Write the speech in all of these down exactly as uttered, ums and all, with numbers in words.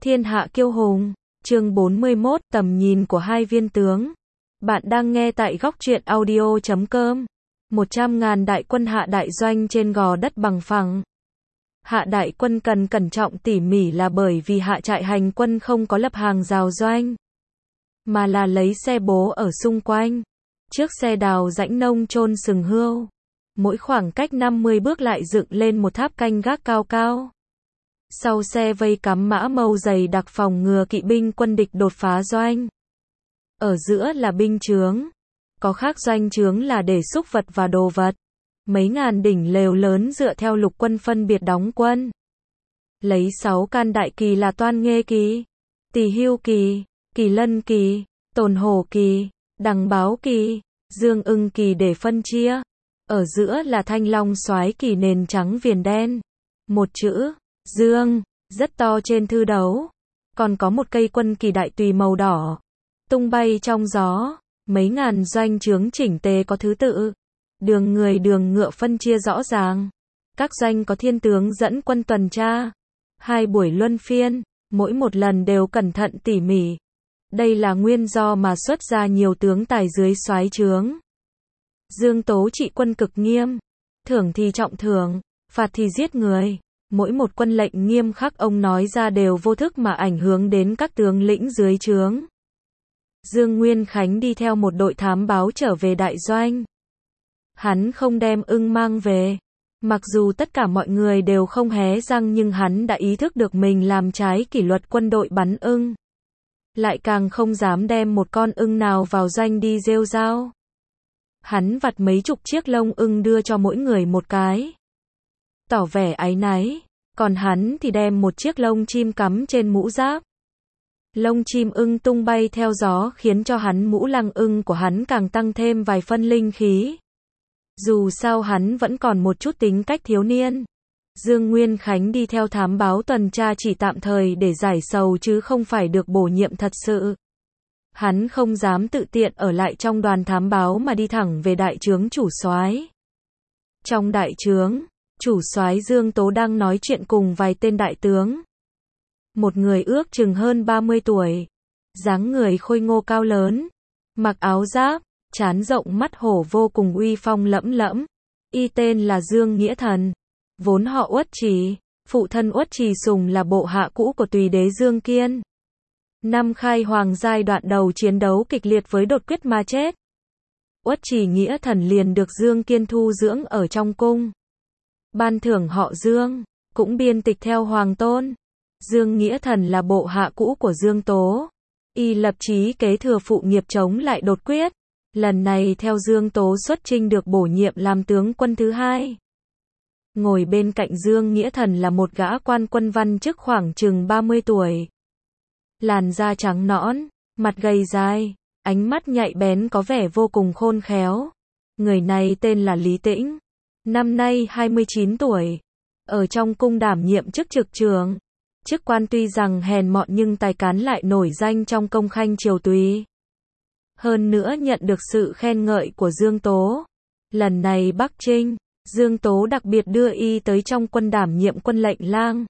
Thiên hạ kiêu hùng, chương bốn mươi mốt, tầm nhìn của hai viên tướng. Bạn đang nghe tại góc truyện audio chấm com. Một trăm ngàn đại quân hạ đại doanh trên gò đất bằng phẳng. Hạ đại quân cần cẩn trọng tỉ mỉ là bởi vì hạ trại hành quân không có lập hàng rào doanh, mà là lấy xe bố ở xung quanh. Trước xe đào rãnh nông chôn sừng hươu. Mỗi khoảng cách năm mươi bước lại dựng lên một tháp canh gác cao cao. Sau xe vây cắm mã mâu dày đặc phòng ngừa kỵ binh quân địch đột phá doanh. Ở giữa là binh trướng. Có khác doanh trướng là để xúc vật và đồ vật. Mấy ngàn đỉnh lều lớn dựa theo lục quân phân biệt đóng quân. Lấy sáu can đại kỳ là Toan Nghê Kỳ, Tỳ Hưu Kỳ, Kỳ Lân Kỳ, Tồn Hổ Kỳ, Đằng Báo Kỳ, Dương Ưng Kỳ để phân chia. Ở giữa là Thanh Long Soái Kỳ nền trắng viền đen. Một chữ Dương rất to trên thư đấu. Còn có một cây quân kỳ đại tùy màu đỏ tung bay trong gió. Mấy ngàn doanh trướng chỉnh tề có thứ tự. Đường người đường ngựa phân chia rõ ràng. Các doanh có thiên tướng dẫn quân tuần tra. Hai buổi luân phiên, mỗi một lần đều cẩn thận tỉ mỉ. Đây là nguyên do mà xuất ra nhiều tướng tài dưới soái trướng. Dương Tố trị quân cực nghiêm. Thưởng thì trọng thưởng, phạt thì giết người. Mỗi một quân lệnh nghiêm khắc ông nói ra đều vô thức mà ảnh hưởng đến các tướng lĩnh dưới trướng. Dương Nguyên Khánh đi theo một đội thám báo trở về đại doanh. Hắn không đem ưng mang về. Mặc dù tất cả mọi người đều không hé răng nhưng hắn đã ý thức được mình làm trái kỷ luật quân đội bắn ưng. Lại càng không dám đem một con ưng nào vào doanh đi rêu rao. Hắn vặt mấy chục chiếc lông ưng đưa cho mỗi người một cái, tỏ vẻ áy náy. Còn hắn thì đem một chiếc lông chim cắm trên mũ giáp. Lông chim ưng tung bay theo gió khiến cho hắn mũ lăng ưng của hắn càng tăng thêm vài phân linh khí. Dù sao hắn vẫn còn một chút tính cách thiếu niên. Dương Nguyên Khánh đi theo thám báo tuần tra chỉ tạm thời để giải sầu chứ không phải được bổ nhiệm thật sự. Hắn không dám tự tiện ở lại trong đoàn thám báo mà đi thẳng về đại trướng chủ soái. Trong đại trướng, chủ soái Dương Tố đang nói chuyện cùng vài tên đại tướng. Một người ước chừng hơn ba mươi tuổi, dáng người khôi ngô cao lớn, mặc áo giáp, trán rộng mắt hổ vô cùng uy phong lẫm lẫm. Y tên là Dương Nghĩa Thần, vốn họ Uất Trì, phụ thân Uất Trì Sùng là bộ hạ cũ của Tùy đế Dương Kiên. Năm khai hoàng giai đoạn đầu chiến đấu kịch liệt với đột quyết mà chết. Uất Trì Nghĩa Thần liền được Dương Kiên thu dưỡng ở trong cung. Ban thưởng họ Dương, cũng biên tịch theo hoàng tôn. Dương Nghĩa Thần là bộ hạ cũ của Dương Tố. Y lập chí kế thừa phụ nghiệp chống lại đột quyết. Lần này theo Dương Tố xuất chinh được bổ nhiệm làm tướng quân thứ hai. Ngồi bên cạnh Dương Nghĩa Thần là một gã quan quân văn chức khoảng chừng ba mươi tuổi. Làn da trắng nõn, mặt gầy dài, ánh mắt nhạy bén có vẻ vô cùng khôn khéo. Người này tên là Lý Tĩnh. Năm nay hai mươi chín tuổi. Ở trong cung đảm nhiệm chức trực trường. Chức quan tuy rằng hèn mọn nhưng tài cán lại nổi danh trong công khanh triều Tùy. Hơn nữa nhận được sự khen ngợi của Dương Tố. Lần này Bắc Trinh, Dương Tố đặc biệt đưa y tới trong quân đảm nhiệm quân lệnh lang.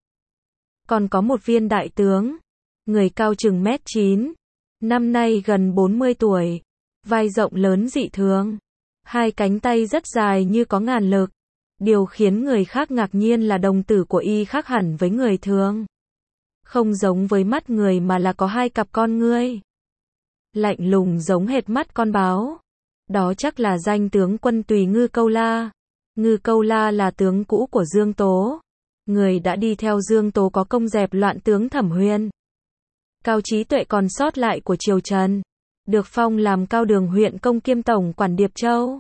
Còn có một viên đại tướng, người cao chừng mét chín, năm nay gần bốn mươi tuổi, vai rộng lớn dị thường, hai cánh tay rất dài như có ngàn lực. Điều khiến người khác ngạc nhiên là đồng tử của y khác hẳn với người thường. Không giống với mắt người mà là có hai cặp con ngươi. Lạnh lùng giống hệt mắt con báo. Đó chắc là danh tướng quân Tùy Ngư Câu La. Ngư Câu La là tướng cũ của Dương Tố. Người đã đi theo Dương Tố có công dẹp loạn tướng Thẩm Huyên. Cao trí tuệ còn sót lại của triều Trần. Được phong làm Cao Đường huyện công kiêm tổng quản Điệp Châu.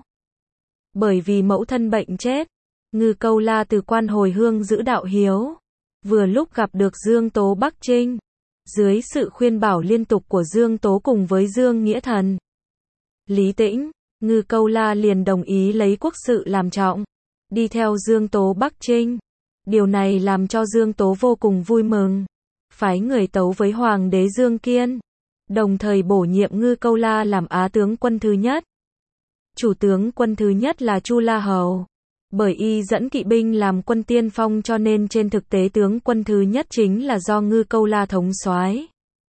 Bởi vì mẫu thân bệnh chết, Ngư Câu La từ quan hồi hương giữ đạo hiếu. Vừa lúc gặp được Dương Tố Bắc Trinh. Dưới sự khuyên bảo liên tục của Dương Tố cùng với Dương Nghĩa Thần, Lý Tĩnh, Ngư Câu La liền đồng ý lấy quốc sự làm trọng, đi theo Dương Tố Bắc Trinh. Điều này làm cho Dương Tố vô cùng vui mừng, phái người tấu với Hoàng đế Dương Kiên, đồng thời bổ nhiệm Ngư Câu La làm Á tướng quân thứ nhất. Chủ tướng quân thứ nhất là Chu La Hầu. Bởi y dẫn kỵ binh làm quân tiên phong cho nên trên thực tế tướng quân thứ nhất chính là do Ngư Câu La thống soái.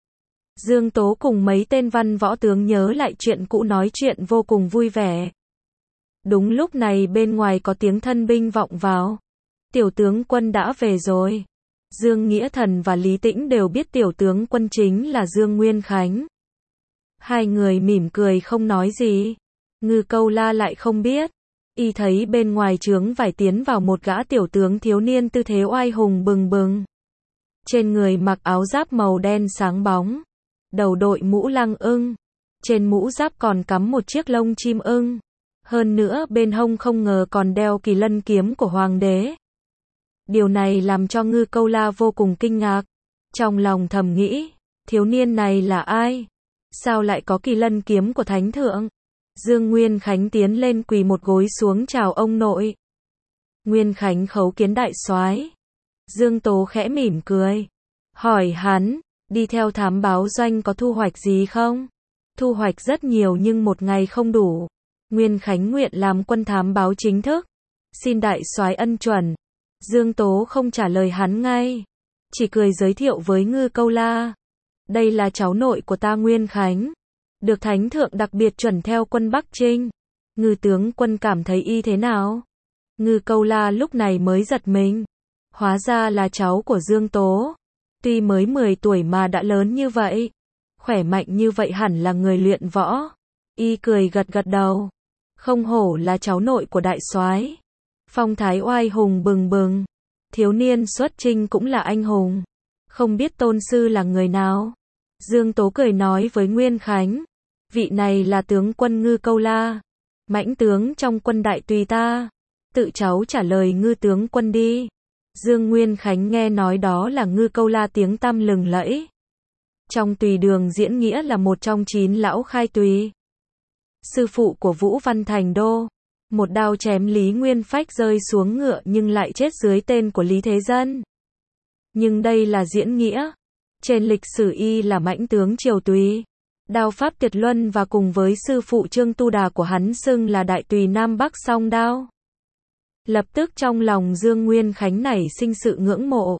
Dương Tố cùng mấy tên văn võ tướng nhớ lại chuyện cũ nói chuyện vô cùng vui vẻ. Đúng lúc này bên ngoài có tiếng thân binh vọng vào. Tiểu tướng quân đã về rồi. Dương Nghĩa Thần và Lý Tĩnh đều biết tiểu tướng quân chính là Dương Nguyên Khánh. Hai người mỉm cười không nói gì. Ngư Câu La lại không biết. Y thấy bên ngoài trướng vải tiến vào một gã tiểu tướng thiếu niên tư thế oai hùng bừng bừng. Trên người mặc áo giáp màu đen sáng bóng. Đầu đội mũ lăng ưng. Trên mũ giáp còn cắm một chiếc lông chim ưng. Hơn nữa bên hông không ngờ còn đeo kỳ lân kiếm của hoàng đế. Điều này làm cho Ngư Câu La vô cùng kinh ngạc. Trong lòng thầm nghĩ, thiếu niên này là ai? Sao lại có kỳ lân kiếm của thánh thượng? Dương Nguyên Khánh tiến lên quỳ một gối xuống chào ông nội. Nguyên Khánh khấu kiến đại soái. Dương Tố khẽ mỉm cười. Hỏi hắn, đi theo thám báo doanh có thu hoạch gì không? Thu hoạch rất nhiều nhưng một ngày không đủ. Nguyên Khánh nguyện làm quân thám báo chính thức. Xin đại soái ân chuẩn. Dương Tố không trả lời hắn ngay. Chỉ cười giới thiệu với Ngư Câu La. Đây là cháu nội của ta Nguyên Khánh. Được thánh thượng đặc biệt chuẩn theo quân Bắc Trinh. Ngư tướng quân cảm thấy y thế nào? Ngư Câu La lúc này mới giật mình. Hóa ra là cháu của Dương Tố. Tuy mới mười tuổi mà đã lớn như vậy. Khỏe mạnh như vậy hẳn là người luyện võ. Y cười gật gật đầu. Không hổ là cháu nội của đại soái. Phong thái oai hùng bừng bừng. Thiếu niên xuất chinh cũng là anh hùng. Không biết tôn sư là người nào? Dương Tố cười nói với Nguyên Khánh. Vị này là tướng quân Ngư Câu La. Mãnh tướng trong quân đại tùy ta. Tự cháu trả lời Ngư tướng quân đi. Dương Nguyên Khánh nghe nói đó là Ngư Câu La tiếng tăm lừng lẫy. Trong tùy đường diễn nghĩa là một trong chín lão khai tùy. Sư phụ của Vũ Văn Thành Đô. Một đao chém Lý Nguyên Phách rơi xuống ngựa nhưng lại chết dưới tên của Lý Thế Dân. Nhưng đây là diễn nghĩa. Trên lịch sử y là mãnh tướng triều tùy. Đao pháp tuyệt luân và cùng với sư phụ Trương Tu Đà của hắn xưng là đại tùy Nam Bắc song đao. Lập tức trong lòng Dương Nguyên Khánh nảy sinh sự ngưỡng mộ.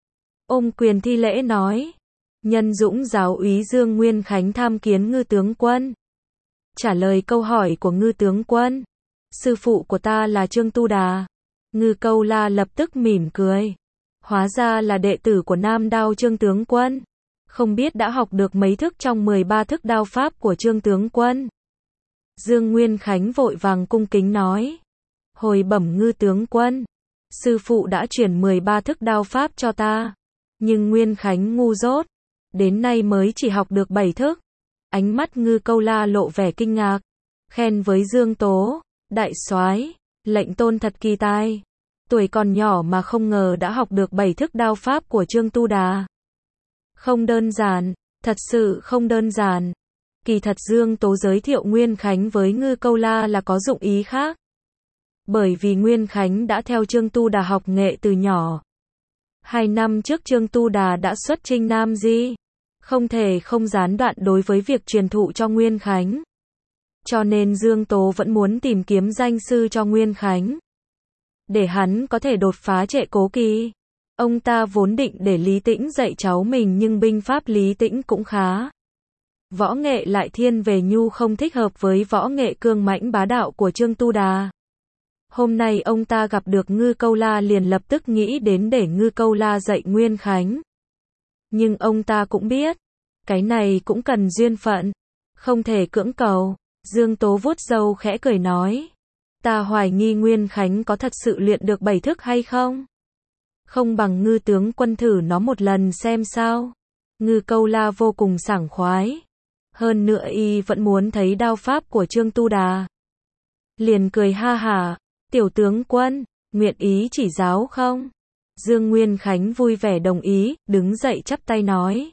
Ôm quyền thi lễ nói. Nhân dũng giáo úy Dương Nguyên Khánh tham kiến Ngư tướng quân. Trả lời câu hỏi của Ngư tướng quân. Sư phụ của ta là Trương Tu Đà. Ngư Câu La lập tức mỉm cười. Hóa ra là đệ tử của Nam Đao Trương tướng quân. Không biết đã học được mấy thức trong mười ba thức đao pháp của Trương tướng quân. Dương Nguyên Khánh vội vàng cung kính nói. Hồi bẩm Ngư tướng quân. Sư phụ đã chuyển mười ba thức đao pháp cho ta. Nhưng Nguyên Khánh ngu dốt. Đến nay mới chỉ học được bảy thức. Ánh mắt Ngư Câu La lộ vẻ kinh ngạc. Khen với Dương Tố. Đại soái, lệnh tôn thật kỳ tài. Tuổi còn nhỏ mà không ngờ đã học được bảy thức đao pháp của Trương Tu Đà. Không đơn giản, thật sự không đơn giản. Kỳ thật Dương Tố giới thiệu Nguyên Khánh với Ngư Câu La là có dụng ý khác. Bởi vì Nguyên Khánh đã theo Trương Tu Đà học nghệ từ nhỏ. Hai năm trước Trương Tu Đà đã xuất chinh Nam Di. Không thể không gián đoạn đối với việc truyền thụ cho Nguyên Khánh. Cho nên Dương Tố vẫn muốn tìm kiếm danh sư cho Nguyên Khánh. Để hắn có thể đột phá trệ cố kỳ. Ông ta vốn định để Lý Tĩnh dạy cháu mình nhưng binh pháp Lý Tĩnh cũng khá. Võ nghệ lại thiên về nhu không thích hợp với võ nghệ cương mãnh bá đạo của Trương Tu Đà. Hôm nay ông ta gặp được Ngư Câu La liền lập tức nghĩ đến để Ngư Câu La dạy Nguyên Khánh. Nhưng ông ta cũng biết, cái này cũng cần duyên phận, không thể cưỡng cầu. Dương Tố vuốt râu khẽ cười nói. Ta hoài nghi Nguyên Khánh có thật sự luyện được bảy thức hay không? Không bằng Ngư tướng quân thử nó một lần xem sao. Ngư Câu La vô cùng sảng khoái. Hơn nữa y vẫn muốn thấy đao pháp của Trương Tu Đà. Liền cười ha hả. Tiểu tướng quân, nguyện ý chỉ giáo không? Dương Nguyên Khánh vui vẻ đồng ý, đứng dậy chắp tay nói.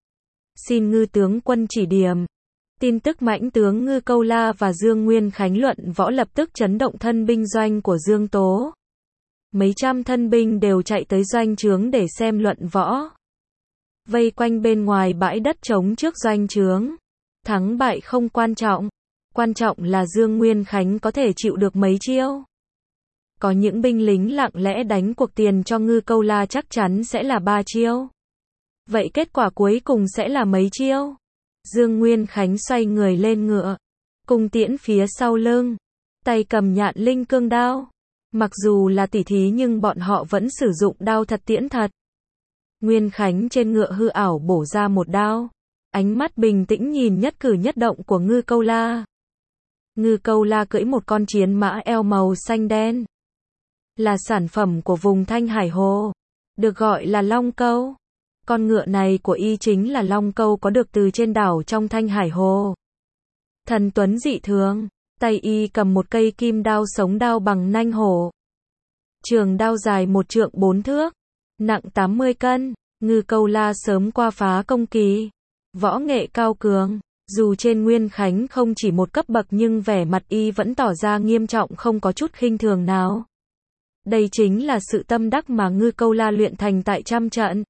Xin Ngư tướng quân chỉ điểm. Tin tức mãnh tướng Ngư Câu La và Dương Nguyên Khánh luận võ lập tức chấn động thân binh doanh của Dương Tố. Mấy trăm thân binh đều chạy tới doanh trướng để xem luận võ. Vây quanh bên ngoài bãi đất trống trước doanh trướng. Thắng bại không quan trọng. Quan trọng là Dương Nguyên Khánh có thể chịu được mấy chiêu. Có những binh lính lặng lẽ đánh cuộc tiền cho Ngư Câu La chắc chắn sẽ là ba chiêu. Vậy kết quả cuối cùng sẽ là mấy chiêu? Dương Nguyên Khánh xoay người lên ngựa, cung tiễn phía sau lưng, tay cầm nhạn linh cương đao. Mặc dù là tỉ thí nhưng bọn họ vẫn sử dụng đao thật tiễn thật. Nguyên Khánh trên ngựa hư ảo bổ ra một đao, ánh mắt bình tĩnh nhìn nhất cử nhất động của Ngư Câu La. Ngư Câu La cưỡi một con chiến mã eo màu xanh đen, là sản phẩm của vùng Thanh Hải Hồ, được gọi là Long Câu. Con ngựa này của y chính là Long Câu có được từ trên đảo trong Thanh Hải Hồ. Thần tuấn dị thường, tay y cầm một cây kim đao sống đao bằng nanh hổ. Trường đao dài một trượng bốn thước, nặng tám mươi cân, Ngư Câu La sớm qua phá công kỳ, võ nghệ cao cường. Dù trên Nguyên Khánh không chỉ một cấp bậc nhưng vẻ mặt y vẫn tỏ ra nghiêm trọng không có chút khinh thường nào. Đây chính là sự tâm đắc mà Ngư Câu La luyện thành tại trăm trận.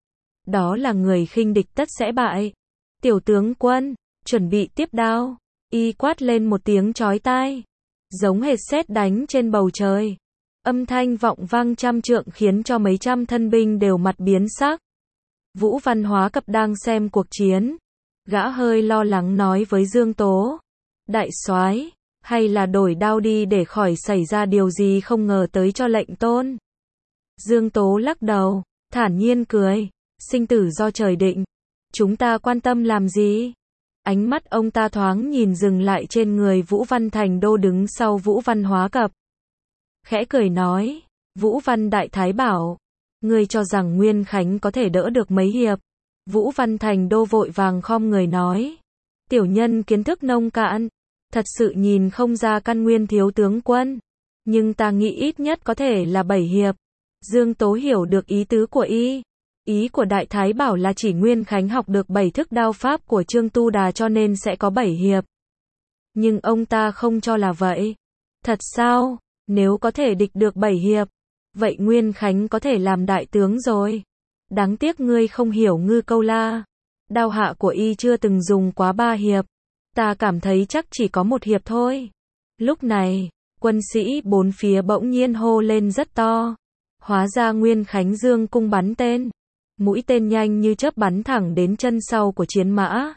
Đó là người khinh địch tất sẽ bại. Tiểu tướng quân, chuẩn bị tiếp đao. Y quát lên một tiếng chói tai, giống hệt sét đánh trên bầu trời. Âm thanh vọng vang trăm trượng khiến cho mấy trăm thân binh đều mặt biến sắc. Vũ Văn Hóa Cập đang xem cuộc chiến. Gã hơi lo lắng nói với Dương Tố. Đại soái, hay là đổi đao đi để khỏi xảy ra điều gì không ngờ tới cho lệnh tôn. Dương Tố lắc đầu, thản nhiên cười. Sinh tử do trời định. Chúng ta quan tâm làm gì? Ánh mắt ông ta thoáng nhìn dừng lại trên người Vũ Văn Thành Đô đứng sau Vũ Văn Hóa Cập. Khẽ cười nói, Vũ Văn Đại Thái bảo, ngươi cho rằng Nguyên Khánh có thể đỡ được mấy hiệp. Vũ Văn Thành Đô vội vàng khom người nói, tiểu nhân kiến thức nông cạn, thật sự nhìn không ra căn nguyên thiếu tướng quân, nhưng ta nghĩ ít nhất có thể là bảy hiệp. Dương Tố hiểu được ý tứ của y. Ý của Đại Thái bảo là chỉ Nguyên Khánh học được bảy thức đao pháp của Trương Tu Đà cho nên sẽ có bảy hiệp. Nhưng ông ta không cho là vậy. Thật sao? Nếu có thể địch được bảy hiệp, vậy Nguyên Khánh có thể làm đại tướng rồi. Đáng tiếc ngươi không hiểu Ngư Câu La. Đao hạ của y chưa từng dùng quá ba hiệp. Ta cảm thấy chắc chỉ có một hiệp thôi. Lúc này, quân sĩ bốn phía bỗng nhiên hô lên rất to. Hóa ra Nguyên Khánh dương cung bắn tên. Mũi tên nhanh như chớp bắn thẳng đến chân sau của chiến mã.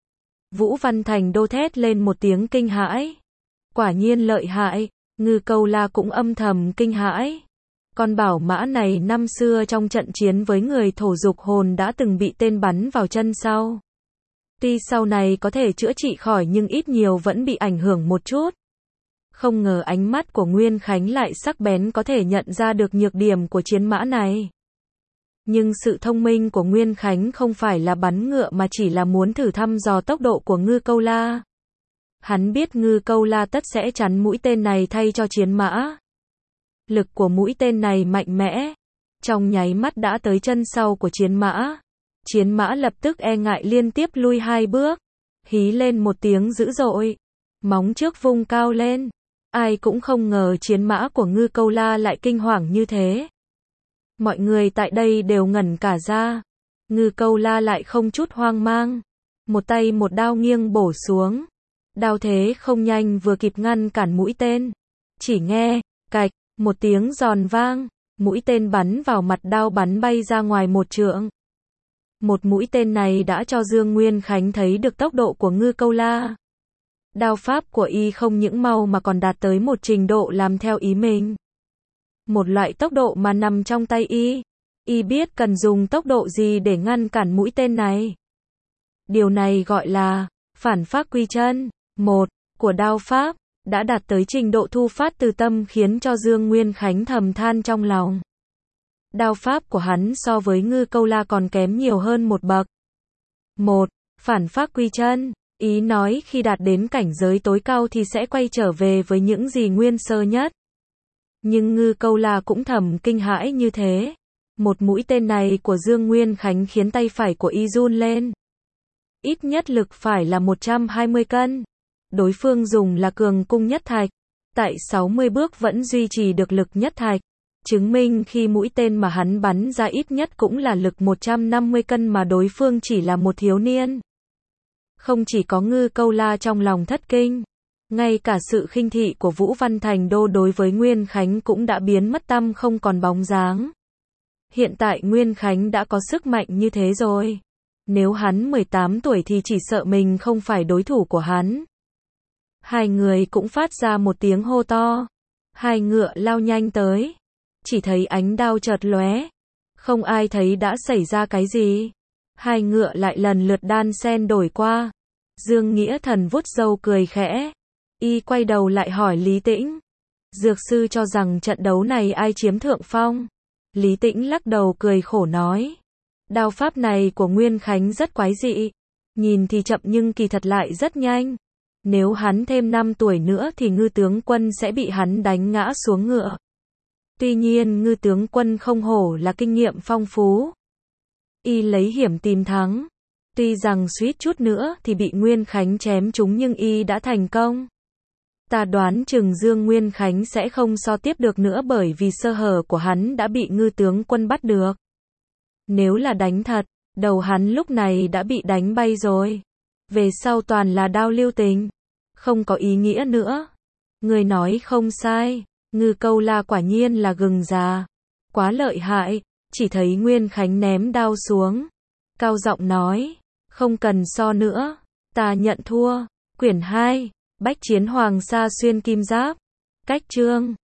Vũ Văn Thành Đô thét lên một tiếng kinh hãi. Quả nhiên lợi hại, Ngư Câu La cũng âm thầm kinh hãi. Con bảo mã này năm xưa trong trận chiến với người thổ dục hồn đã từng bị tên bắn vào chân sau. Tuy sau này có thể chữa trị khỏi nhưng ít nhiều vẫn bị ảnh hưởng một chút. Không ngờ ánh mắt của Nguyên Khánh lại sắc bén có thể nhận ra được nhược điểm của chiến mã này. Nhưng sự thông minh của Nguyên Khánh không phải là bắn ngựa mà chỉ là muốn thử thăm dò tốc độ của Ngư Câu La. Hắn biết Ngư Câu La tất sẽ chắn mũi tên này thay cho chiến mã. Lực của mũi tên này mạnh mẽ, trong nháy mắt đã tới chân sau của chiến mã. Chiến mã lập tức e ngại liên tiếp lui hai bước, hí lên một tiếng dữ dội, móng trước vung cao lên. Ai cũng không ngờ chiến mã của Ngư Câu La lại kinh hoàng như thế. Mọi người tại đây đều ngẩn cả ra. Ngư Câu La lại không chút hoang mang, một tay một đao nghiêng bổ xuống. Đao thế không nhanh vừa kịp ngăn cản mũi tên. Chỉ nghe, cạch, một tiếng giòn vang, mũi tên bắn vào mặt đao bắn bay ra ngoài một trượng. Một mũi tên này đã cho Dương Nguyên Khánh thấy được tốc độ của Ngư Câu La. Đao pháp của y không những mau mà còn đạt tới một trình độ làm theo ý mình. Một loại tốc độ mà nằm trong tay y. Y biết cần dùng tốc độ gì để ngăn cản mũi tên này. Điều này gọi là phản phát quy chân. Một của đao pháp đã đạt tới trình độ thu phát từ tâm khiến cho Dương Nguyên Khánh thầm than trong lòng. Đao pháp của hắn so với Ngư Câu La còn kém nhiều hơn một bậc. Một phản phát quy chân, ý nói khi đạt đến cảnh giới tối cao thì sẽ quay trở về với những gì nguyên sơ nhất. Nhưng Ngư Câu La cũng thầm kinh hãi như thế. Một mũi tên này của Dương Nguyên Khánh khiến tay phải của y run lên. Ít nhất lực phải là một trăm hai mươi cân. Đối phương dùng là cường cung nhất thạch. Tại sáu mươi bước vẫn duy trì được lực nhất thạch. Chứng minh khi mũi tên mà hắn bắn ra ít nhất cũng là lực một trăm năm mươi cân mà đối phương chỉ là một thiếu niên. Không chỉ có Ngư Câu La trong lòng thất kinh. Ngay cả sự khinh thị của Vũ Văn Thành Đô đối với Nguyên Khánh cũng đã biến mất tăm không còn bóng dáng. Hiện tại Nguyên Khánh đã có sức mạnh như thế rồi. Nếu hắn mười tám tuổi thì chỉ sợ mình không phải đối thủ của hắn. Hai người cũng phát ra một tiếng hô to. Hai ngựa lao nhanh tới. Chỉ thấy ánh đao chợt lóe. Không ai thấy đã xảy ra cái gì. Hai ngựa lại lần lượt đan sen đổi qua. Dương Nghĩa Thần vuốt râu cười khẽ. Y quay đầu lại hỏi Lý Tĩnh. Dược sư cho rằng trận đấu này ai chiếm thượng phong? Lý Tĩnh lắc đầu cười khổ nói. Đao pháp này của Nguyên Khánh rất quái dị. Nhìn thì chậm nhưng kỳ thật lại rất nhanh. Nếu hắn thêm năm tuổi nữa thì Ngư tướng quân sẽ bị hắn đánh ngã xuống ngựa. Tuy nhiên Ngư tướng quân không hổ là kinh nghiệm phong phú. Y lấy hiểm tìm thắng. Tuy rằng suýt chút nữa thì bị Nguyên Khánh chém trúng nhưng Y đã thành công. Ta đoán chừng Dương Nguyên Khánh sẽ không so tiếp được nữa bởi vì sơ hở của hắn đã bị Ngư tướng quân bắt được. Nếu là đánh thật, đầu hắn lúc này đã bị đánh bay rồi. Về sau toàn là đao lưu tình. Không có ý nghĩa nữa. Người nói không sai. Ngư Câu La quả nhiên là gừng già. Quá lợi hại. Chỉ thấy Nguyên Khánh ném đao xuống. Cao giọng nói. Không cần so nữa. Ta nhận thua. Quyển hai. Bách chiến hoàng sa xuyên kim giáp. Cách chương.